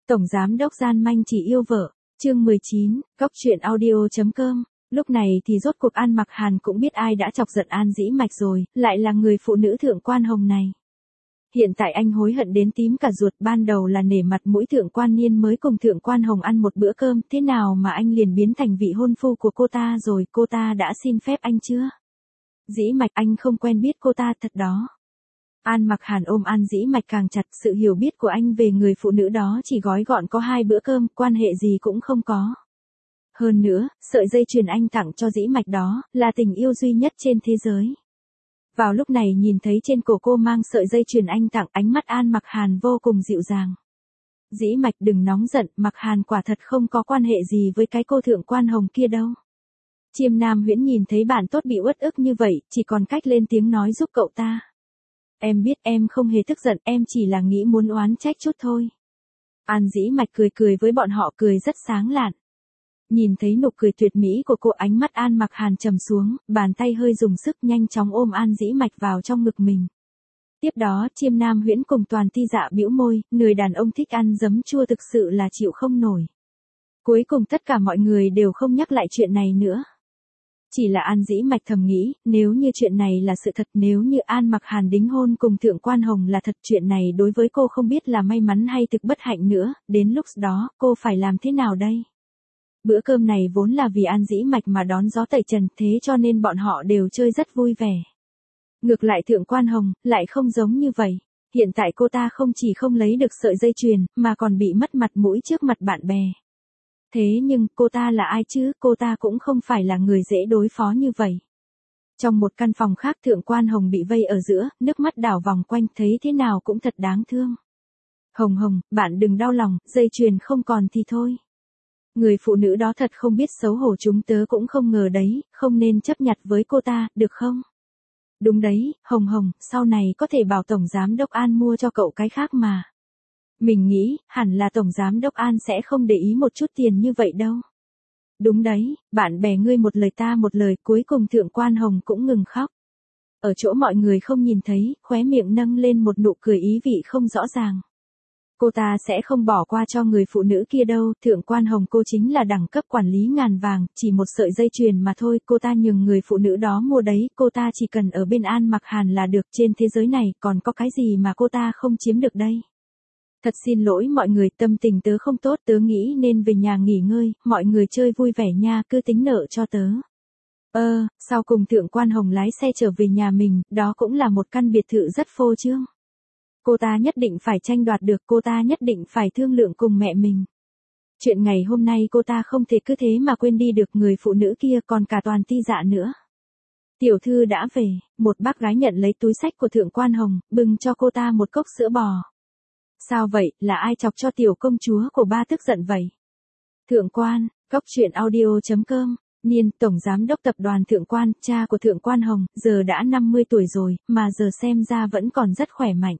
Tổng giám đốc gian manh chỉ yêu vợ, chương 19, góc truyện audio.com. Lúc này thì rốt cuộc An Mặc Hàn cũng biết ai đã chọc giận An Dĩ Mạch rồi, lại là người phụ nữ thượng quan Hồng này. Hiện tại anh hối hận đến tím cả ruột, ban đầu là nể mặt mũi thượng quan Niên mới cùng thượng quan Hồng ăn một bữa cơm, thế nào mà anh liền biến thành vị hôn phu của cô ta rồi, cô ta đã xin phép anh chưa? Dĩ Mạch, anh không quen biết cô ta thật đó. An Mặc Hàn ôm An Dĩ Mạch càng chặt, sự hiểu biết của anh về người phụ nữ đó chỉ gói gọn có 2 bữa cơm, quan hệ gì cũng không có. Hơn nữa, sợi dây chuyền anh tặng cho Dĩ Mạch đó, là tình yêu duy nhất trên thế giới. Vào lúc này nhìn thấy trên cổ cô mang sợi dây chuyền anh tặng, ánh mắt An Mặc Hàn vô cùng dịu dàng. Dĩ Mạch đừng nóng giận, Mặc Hàn quả thật không có quan hệ gì với cái cô thượng quan Hồng kia đâu. Chiêm Nam Huyễn nhìn thấy bạn tốt bị uất ức như vậy, chỉ còn cách lên tiếng nói giúp cậu ta. Em biết em không hề tức giận, em chỉ là nghĩ muốn oán trách chút thôi. An Dĩ Mạch cười cười với bọn họ, cười rất sáng lạn. Nhìn thấy nụ cười tuyệt mỹ của cô, ánh mắt An Mặc Hàn trầm xuống, bàn tay hơi dùng sức nhanh chóng ôm An Dĩ Mạch vào trong ngực mình. Tiếp đó Chiêm Nam Huyễn cùng Toàn Ti Dạ bĩu môi, người đàn ông thích ăn giấm chua thực sự là chịu không nổi. Cuối cùng tất cả mọi người đều không nhắc lại chuyện này nữa. Chỉ là An Dĩ Mạch thầm nghĩ, nếu như chuyện này là sự thật, nếu như An Mặc Hàn đính hôn cùng thượng quan Hồng là thật, chuyện này đối với cô không biết là may mắn hay thực bất hạnh nữa, đến lúc đó cô phải làm thế nào đây? Bữa cơm này vốn là vì An Dĩ Mạch mà đón gió tẩy trần, thế cho nên bọn họ đều chơi rất vui vẻ. Ngược lại thượng quan Hồng, lại không giống như vậy. Hiện tại cô ta không chỉ không lấy được sợi dây chuyền, mà còn bị mất mặt mũi trước mặt bạn bè. Thế nhưng, cô ta là ai chứ, cô ta cũng không phải là người dễ đối phó như vậy. Trong một căn phòng khác thượng quan Hồng bị vây ở giữa, nước mắt đảo vòng quanh, thấy thế nào cũng thật đáng thương. Hồng Hồng, bạn đừng đau lòng, dây chuyền không còn thì thôi. Người phụ nữ đó thật không biết xấu hổ, chúng tớ cũng không ngờ đấy, không nên chấp nhặt với cô ta, được không? Đúng đấy, Hồng Hồng, sau này có thể bảo Tổng Giám đốc An mua cho cậu cái khác mà. Mình nghĩ, hẳn là Tổng Giám đốc An sẽ không để ý một chút tiền như vậy đâu. Đúng đấy, bạn bè ngươi một lời ta một lời, cuối cùng thượng quan Hồng cũng ngừng khóc. Ở chỗ mọi người không nhìn thấy, khóe miệng nâng lên một nụ cười ý vị không rõ ràng. Cô ta sẽ không bỏ qua cho người phụ nữ kia đâu, thượng quan Hồng cô chính là đẳng cấp quản lý ngàn vàng, chỉ một sợi dây chuyền mà thôi, cô ta nhường người phụ nữ đó mua đấy, cô ta chỉ cần ở bên An Mặc Hàn là được, trên thế giới này còn có cái gì mà cô ta không chiếm được đây. Thật xin lỗi mọi người, tâm tình tớ không tốt, tớ nghĩ nên về nhà nghỉ ngơi, mọi người chơi vui vẻ nha, cứ tính nợ cho tớ. Sau cùng thượng quan Hồng lái xe trở về nhà mình, đó cũng là một căn biệt thự rất phô trương. Cô ta nhất định phải tranh đoạt được, cô ta nhất định phải thương lượng cùng mẹ mình. Chuyện ngày hôm nay cô ta không thể cứ thế mà quên đi được, người phụ nữ kia còn cả Toàn Ti Dạ nữa. Tiểu thư đã về, một bác gái nhận lấy túi xách của thượng quan Hồng, bưng cho cô ta một cốc sữa bò. Sao vậy, là ai chọc cho tiểu công chúa của ba tức giận vậy? Thượng quan, góc truyện audio.com. Niên, Tổng Giám đốc Tập đoàn Thượng quan, cha của thượng quan Hồng, giờ đã 50 tuổi rồi, mà giờ xem ra vẫn còn rất khỏe mạnh.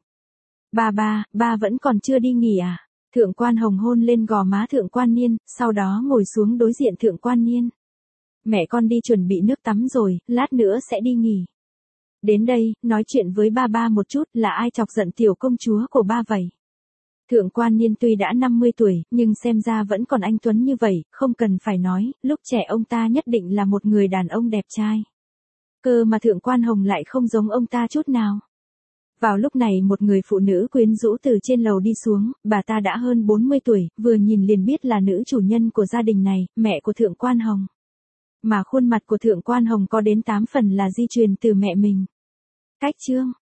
Ba vẫn còn chưa đi nghỉ à? Thượng quan Hồng hôn lên gò má thượng quan Niên, sau đó ngồi xuống đối diện thượng quan Niên. Mẹ con đi chuẩn bị nước tắm rồi, lát nữa sẽ đi nghỉ. Đến đây, nói chuyện với ba một chút, là ai chọc giận tiểu công chúa của ba vậy? Thượng quan Niên tuy đã 50 tuổi, nhưng xem ra vẫn còn anh tuấn như vậy, không cần phải nói, lúc trẻ ông ta nhất định là một người đàn ông đẹp trai. Cơ mà thượng quan Hồng lại không giống ông ta chút nào. Vào lúc này một người phụ nữ quyến rũ từ trên lầu đi xuống, bà ta đã hơn 40 tuổi, vừa nhìn liền biết là nữ chủ nhân của gia đình này, mẹ của thượng quan Hồng. Mà khuôn mặt của thượng quan Hồng có đến 8 phần là di truyền từ mẹ mình. Cách chương